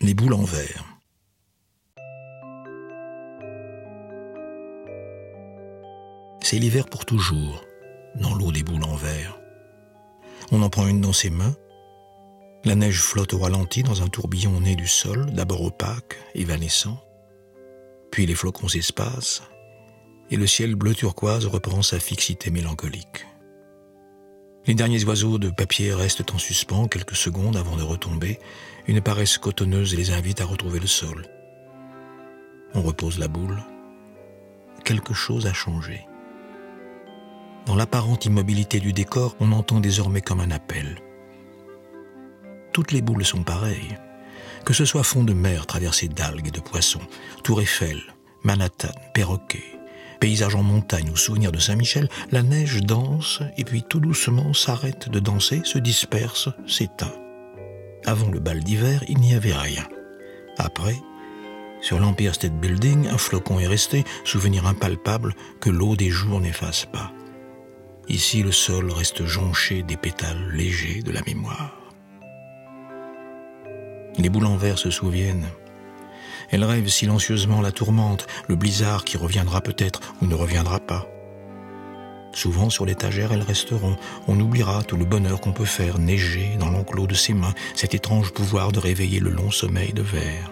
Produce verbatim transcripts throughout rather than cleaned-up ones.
Les boules en verre. C'est l'hiver pour toujours, dans l'eau des boules en verre. On en prend une dans ses mains. La neige flotte au ralenti dans un tourbillon né du sol, d'abord opaque, évanescent. Puis les flocons s'espacent, et le ciel bleu turquoise reprend sa fixité mélancolique. Les derniers oiseaux de papier restent en suspens quelques secondes avant de retomber. Une paresse cotonneuse les invite à retrouver le sol. On repose la boule. Quelque chose a changé. Dans l'apparente immobilité du décor, on entend désormais comme un appel. Toutes les boules sont pareilles. Que ce soit fond de mer traversé d'algues et de poissons, Tour Eiffel, Manhattan, perroquet, paysage en montagne ou souvenir de Saint-Michel, la neige danse et puis tout doucement s'arrête de danser, se disperse, s'éteint. Avant le bal d'hiver, il n'y avait rien. Après, sur l'Empire State Building, un flocon est resté, souvenir impalpable que l'eau des jours n'efface pas. Ici, le sol reste jonché des pétales légers de la mémoire. Les boules en verre se souviennent. Elles rêvent silencieusement la tourmente, le blizzard qui reviendra peut-être ou ne reviendra pas. Souvent, sur l'étagère, elles resteront. On oubliera tout le bonheur qu'on peut faire neiger dans l'enclos de ses mains, cet étrange pouvoir de réveiller le long sommeil de verre.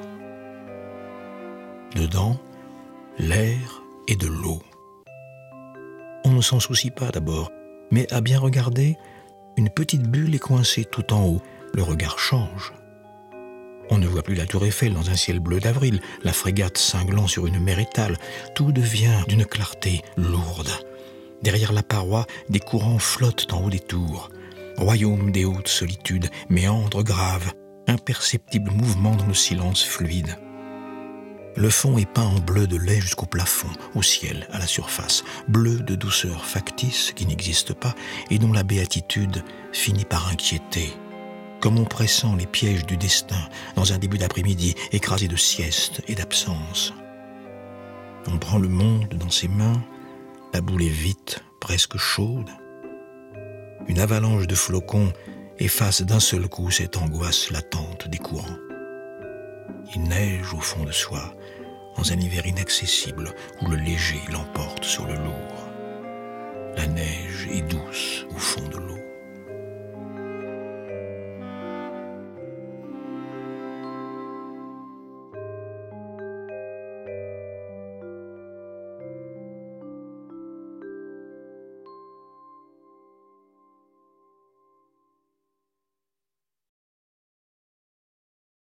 Dedans, l'air et de l'eau. On ne s'en soucie pas d'abord, mais à bien regarder, une petite bulle est coincée tout en haut. Le regard change. On ne voit plus la Tour Eiffel dans un ciel bleu d'avril, la frégate cinglant sur une mer étale. Tout devient d'une clarté lourde. Derrière la paroi, des courants flottent en haut des tours. Royaume des hautes solitudes, méandres graves, imperceptible mouvement dans le silence fluide. Le fond est peint en bleu de lait jusqu'au plafond, au ciel, à la surface. Bleu de douceur factice qui n'existe pas et dont la béatitude finit par inquiéter. Comme on pressent les pièges du destin dans un début d'après-midi écrasé de sieste et d'absence. On prend le monde dans ses mains, la boule est vite, presque chaude. Une avalanche de flocons efface d'un seul coup cette angoisse latente des courants. Il neige au fond de soi, dans un hiver inaccessible où le léger l'emporte sur le lourd. La neige est douce au fond de l'eau.